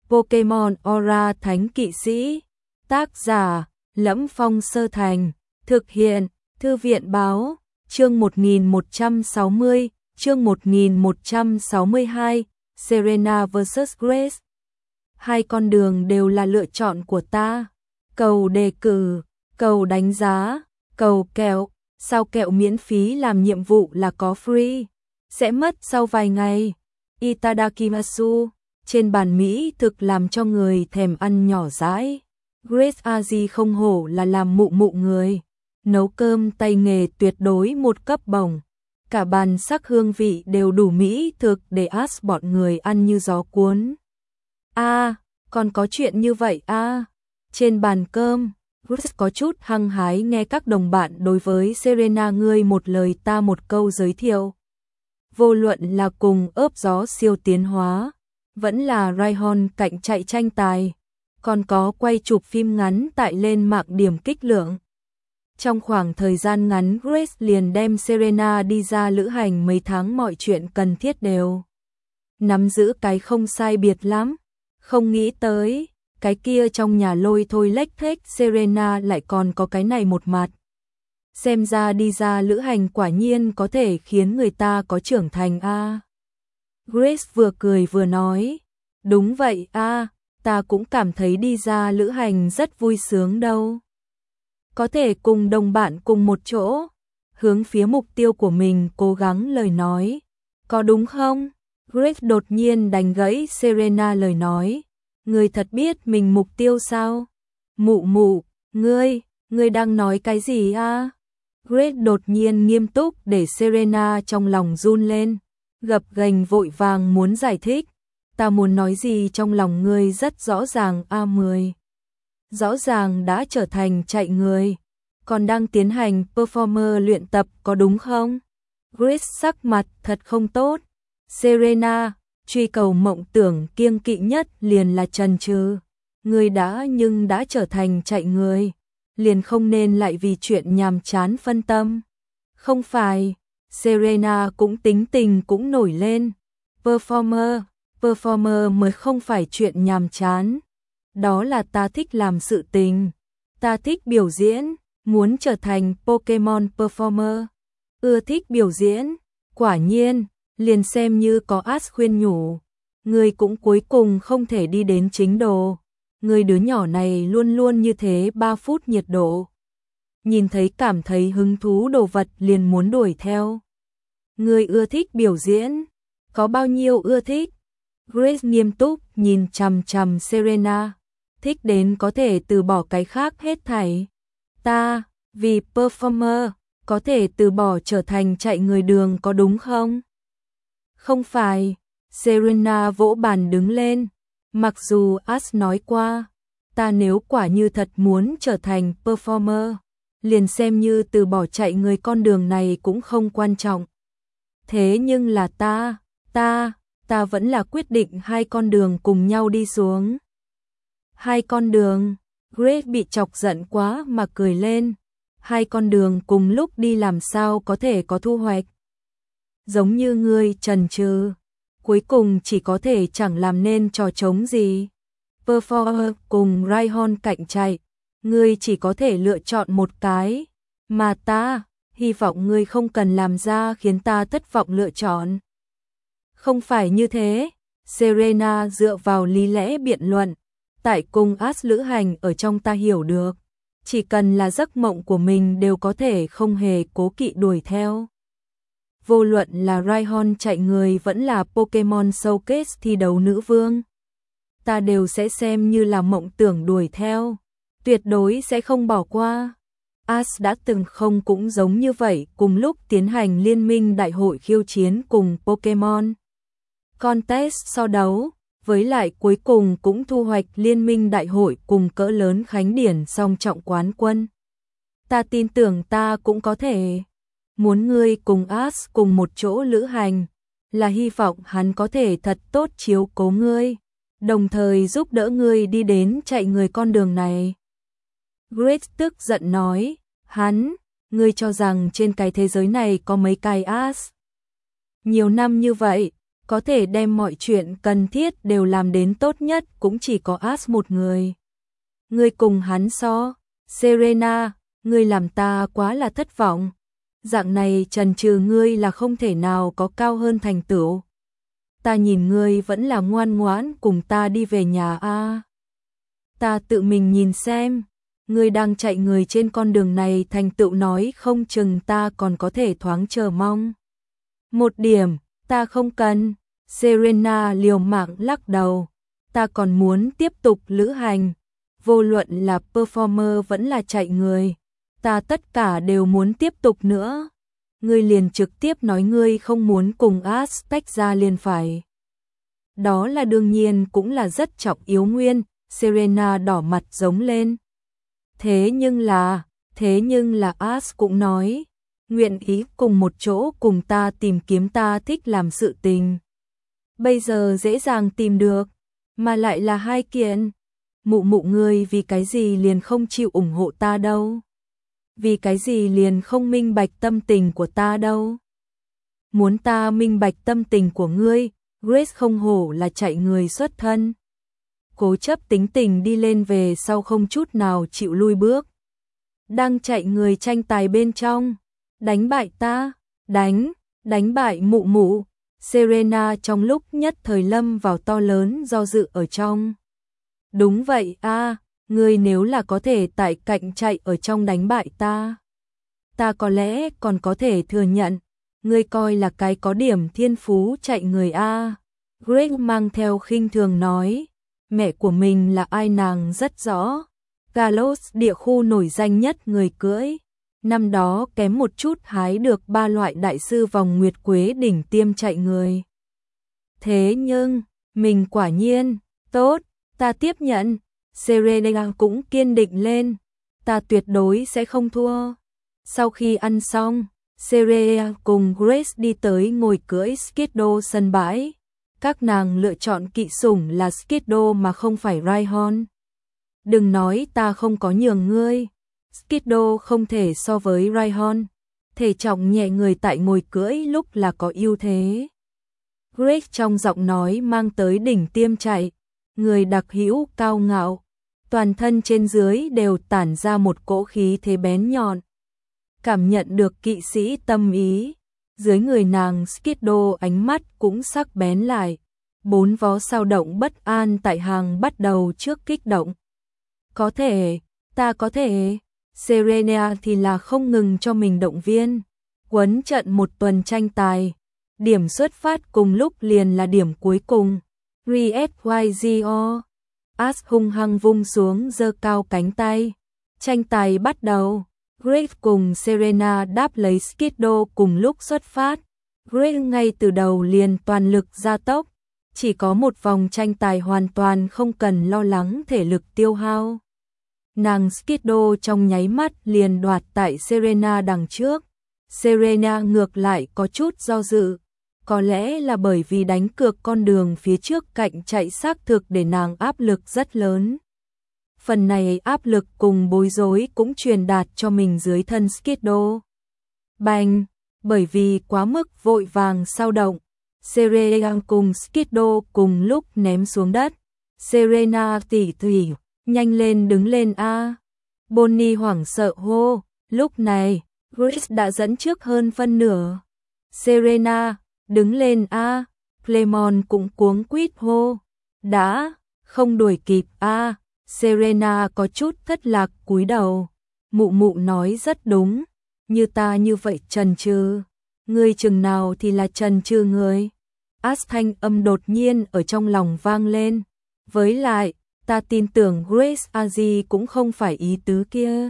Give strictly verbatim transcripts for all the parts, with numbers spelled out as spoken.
Pokemon Aura Thánh Kỵ Sĩ. Tác giả: Lẫm Phong Sơ Thành. Thực hiện: Thư viện báo. Chương một nghìn một trăm sáu mươi, chương một nghìn một trăm sáu mươi hai, Serena versus Grace. Hai con đường đều là lựa chọn của ta. Cầu đề cử, cầu đánh giá, cầu kẹo. Sao kẹo miễn phí làm nhiệm vụ là có free? Sẽ mất sau vài ngày. Itadakimasu. Trên bàn Mỹ thực làm cho người thèm ăn nhỏ dãi. Grace Aji không hổ là làm mụ mụ người. Nấu cơm tay nghề tuyệt đối một cấp bổng. Cả bàn sắc hương vị đều đủ mỹ thực để Ash bọn người ăn như gió cuốn. A, à, còn có chuyện như vậy a. À. Trên bàn cơm, Grace có chút hăng hái nghe các đồng bạn đối với Serena ngươi một lời ta một câu giới thiệu. Vô luận là cùng ớp gió siêu tiến hóa, vẫn là Raihon cạnh chạy tranh tài, còn có quay chụp phim ngắn tại lên mạng điểm kích lượng. Trong khoảng thời gian ngắn Grace liền đem Serena đi ra lữ hành mấy tháng, mọi chuyện cần thiết đều nắm giữ cái không sai biệt lắm. Không nghĩ tới, cái kia trong nhà lôi thôi lếch thếch Serena lại còn có cái này một mặt. Xem ra đi ra lữ hành quả nhiên có thể khiến người ta có trưởng thành a. À. Grace vừa cười vừa nói, đúng vậy a, à, ta cũng cảm thấy đi ra lữ hành rất vui sướng đâu. Có thể cùng đồng bạn cùng một chỗ, hướng phía mục tiêu của mình cố gắng lời nói. Có đúng không? Grace đột nhiên đánh gãy Serena lời nói. Ngươi thật biết mình mục tiêu sao? Mụ mụ, ngươi, ngươi đang nói cái gì a? À? Grace đột nhiên nghiêm túc để Serena trong lòng run lên, gập ghềnh vội vàng muốn giải thích. Ta muốn nói gì trong lòng ngươi rất rõ ràng a. Mười. Rõ ràng đã trở thành chạy người, còn đang tiến hành performer luyện tập có đúng không? Grace sắc mặt thật không tốt. Serena, truy cầu mộng tưởng kiêng kỵ nhất liền là chần chừ. Ngươi đã nhưng đã trở thành chạy người, liền không nên lại vì chuyện nhàm chán phân tâm. Không phải, Serena cũng tính tình cũng nổi lên. Performer, performer mới không phải chuyện nhàm chán. Đó là ta thích làm sự tình. Ta thích biểu diễn, muốn trở thành Pokemon performer. Ưa thích biểu diễn, quả nhiên, liền xem như có Ash khuyên nhủ. Ngươi cũng cuối cùng không thể đi đến chính đồ. Người đứa nhỏ này luôn luôn như thế, ba phút nhiệt độ. Nhìn thấy cảm thấy hứng thú đồ vật liền muốn đuổi theo. Người ưa thích biểu diễn, có bao nhiêu ưa thích? Grace nghiêm túc nhìn chằm chằm Serena, thích đến có thể từ bỏ cái khác hết thảy. Ta, vì performer, có thể từ bỏ trở thành chạy người đường có đúng không? Không phải, Serena vỗ bàn đứng lên. Mặc dù Ash nói qua, ta nếu quả như thật muốn trở thành performer, liền xem như từ bỏ chạy người con đường này cũng không quan trọng. Thế nhưng là ta, ta, ta vẫn là quyết định hai con đường cùng nhau đi xuống. Hai con đường, Grace bị chọc giận quá mà cười lên. Hai con đường cùng lúc đi làm sao có thể có thu hoạch. Giống như ngươi chần chừ, cuối cùng chỉ có thể chẳng làm nên trò trống gì. Performer cùng Raihon cạnh chạy, ngươi chỉ có thể lựa chọn một cái, mà ta, hy vọng ngươi không cần làm ra khiến ta thất vọng lựa chọn. Không phải như thế, Serena dựa vào lý lẽ biện luận, tại cùng Ash lữ hành ở trong ta hiểu được, chỉ cần là giấc mộng của mình đều có thể không hề cố kỵ đuổi theo. Vô luận là Raihon chạy người vẫn là Pokemon Showcase thi đấu nữ vương, ta đều sẽ xem như là mộng tưởng đuổi theo, tuyệt đối sẽ không bỏ qua. Ash đã từng không cũng giống như vậy, cùng lúc tiến hành liên minh đại hội khiêu chiến cùng Pokemon Contest so đấu, với lại cuối cùng cũng thu hoạch liên minh đại hội cùng cỡ lớn khánh điển song trọng quán quân. Ta tin tưởng ta cũng có thể. Muốn ngươi cùng Ash cùng một chỗ lữ hành, là hy vọng hắn có thể thật tốt chiếu cố ngươi, đồng thời giúp đỡ ngươi đi đến chạy người con đường này. Grace tức giận nói, hắn, ngươi cho rằng trên cái thế giới này có mấy cái Ash? Nhiều năm như vậy, có thể đem mọi chuyện cần thiết đều làm đến tốt nhất cũng chỉ có Ash một người. Ngươi cùng hắn so, Serena, ngươi làm ta quá là thất vọng. Dạng này trần trừ ngươi là không thể nào có cao hơn thành tựu. Ta nhìn ngươi vẫn là ngoan ngoãn cùng ta đi về nhà a. Ta tự mình nhìn xem, ngươi đang chạy người trên con đường này thành tựu nói không chừng ta còn có thể thoáng chờ mong. Một điểm, ta không cần. Serena liều mạng lắc đầu. Ta còn muốn tiếp tục lữ hành. Vô luận là performer vẫn là chạy người. Ta tất cả đều muốn tiếp tục nữa. Ngươi liền trực tiếp nói ngươi không muốn cùng Ash tách ra liền phải. Đó là đương nhiên cũng là rất trọng yếu nguyên. Serena đỏ mặt giống lên. Thế nhưng là, thế nhưng là Ash cũng nói, nguyện ý cùng một chỗ cùng ta tìm kiếm ta thích làm sự tình. Bây giờ dễ dàng tìm được, mà lại là hai kiện. Mụ mụ ngươi vì cái gì liền không chịu ủng hộ ta đâu? Vì cái gì liền không minh bạch tâm tình của ta đâu? Muốn ta minh bạch tâm tình của ngươi, Grace không hổ là chạy người xuất thân. Cố chấp tính tình đi lên về sau không chút nào chịu lui bước. Đang chạy người tranh tài bên trong, đánh bại ta, đánh, đánh bại mụ mụ. Serena trong lúc nhất thời lâm vào to lớn do dự ở trong. Đúng vậy a, ngươi nếu là có thể tại cạnh chạy ở trong đánh bại ta, ta có lẽ còn có thể thừa nhận, ngươi coi là cái có điểm thiên phú chạy người a. Greg mang theo khinh thường nói, mẹ của mình là ai nàng rất rõ. Galos địa khu nổi danh nhất người cưỡi, năm đó kém một chút hái được ba loại đại sư vòng nguyệt quế đỉnh tiêm chạy người. Thế nhưng, mình quả nhiên, tốt, ta tiếp nhận. Serena cũng kiên định lên, ta tuyệt đối sẽ không thua. Sau khi ăn xong, Serena cùng Grace đi tới ngồi cưỡi Skidoo sân bãi. Các nàng lựa chọn kỵ sủng là Skidoo mà không phải Rhyhorn. Đừng nói ta không có nhường ngươi. Skidoo không thể so với Rhyhorn. Thể trọng nhẹ người tại ngồi cưỡi lúc là có ưu thế. Greg trong giọng nói mang tới đỉnh tiêm chạy. Người đặc hữu cao ngạo. Toàn thân trên dưới đều tản ra một cỗ khí thế bén nhọn. Cảm nhận được kỵ sĩ tâm ý. Dưới người nàng Skidoo ánh mắt cũng sắc bén lại. Bốn vó sao động bất an tại hàng bắt đầu trước kích động. Có thể, ta có thể. Serena thì là không ngừng cho mình động viên. Quấn trận một tuần tranh tài. Điểm xuất phát cùng lúc liền là điểm cuối cùng. Re-S-Y-G-O. Ash hung hăng vung xuống giơ cao cánh tay. Tranh tài bắt đầu. Greg cùng Serena đáp lấy Skidoo cùng lúc xuất phát. Greg ngay từ đầu liền toàn lực gia tốc. Chỉ có một vòng tranh tài hoàn toàn không cần lo lắng thể lực tiêu hao. Nàng Skidoo trong nháy mắt liền đoạt tại Serena đằng trước. Serena ngược lại có chút do dự. Có lẽ là bởi vì đánh cược con đường phía trước cạnh chạy xác thực để nàng áp lực rất lớn. Phần này áp lực cùng bối rối cũng truyền đạt cho mình dưới thân Skidoo. Bành, bởi vì quá mức vội vàng sao động, Serena cùng Skidoo cùng lúc ném xuống đất. Serena tỉ tỉ, nhanh lên đứng lên a. Bonnie hoảng sợ hô, lúc này, Grace đã dẫn trước hơn phân nửa. Serena, đứng lên a. Clemon cũng cuống quýt hô, đã, không đuổi kịp a. Serena có chút thất lạc cúi đầu. Mụ mụ nói rất đúng, như ta như vậy trần trừ, ngươi chừng nào thì là trần trừ người. Ash thanh âm đột nhiên ở trong lòng vang lên. Với lại, ta tin tưởng Grace Aji cũng không phải ý tứ kia.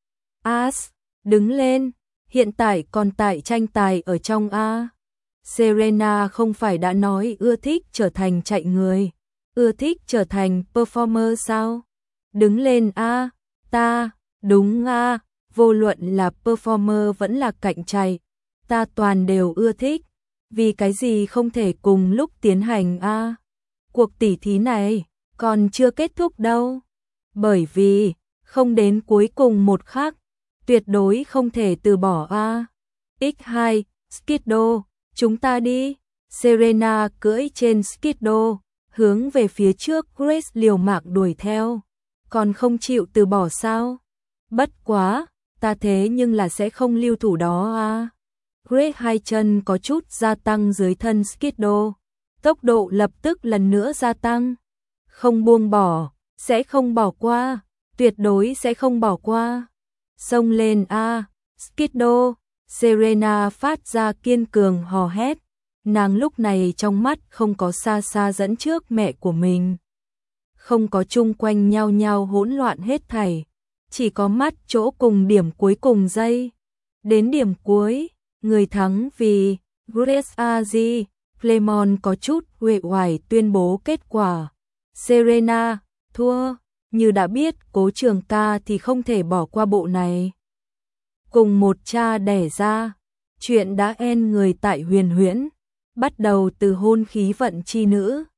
Ash, đứng lên, hiện tại còn tại tranh tài ở trong a. Serena không phải đã nói ưa thích trở thành chạy người, ưa thích trở thành performer sao? Đứng lên a, ta, đúng a, vô luận là performer vẫn là cạnh chạy, ta toàn đều ưa thích, vì cái gì không thể cùng lúc tiến hành a? Cuộc tỉ thí này còn chưa kết thúc đâu, bởi vì không đến cuối cùng một khắc, tuyệt đối không thể từ bỏ a. ích hai, Skidoo, chúng ta đi. Serena cưỡi trên Skidoo, hướng về phía trước, Grace liều mạng đuổi theo. Còn không chịu từ bỏ sao? Bất quá, ta thế nhưng là sẽ không lưu thủ đó à. Grace hai chân có chút gia tăng dưới thân Skidoo, tốc độ lập tức lần nữa gia tăng. Không buông bỏ, sẽ không bỏ qua, tuyệt đối sẽ không bỏ qua. Xông lên a, à, Skidoo, Serena phát ra kiên cường hò hét. Nàng lúc này trong mắt không có xa xa dẫn trước mẹ của mình. Không có chung quanh nhau nhau hỗn loạn hết thảy. Chỉ có mắt chỗ cùng điểm cuối cùng dây. Đến điểm cuối, người thắng vì Grace Azi, Clemon có chút uể oải tuyên bố kết quả. Serena, thua, như đã biết Cố Trường Ca thì không thể bỏ qua bộ này. Cùng một cha đẻ ra, chuyện đã end người tại Huyền Huyễn, bắt đầu từ hôn khí vận chi nữ.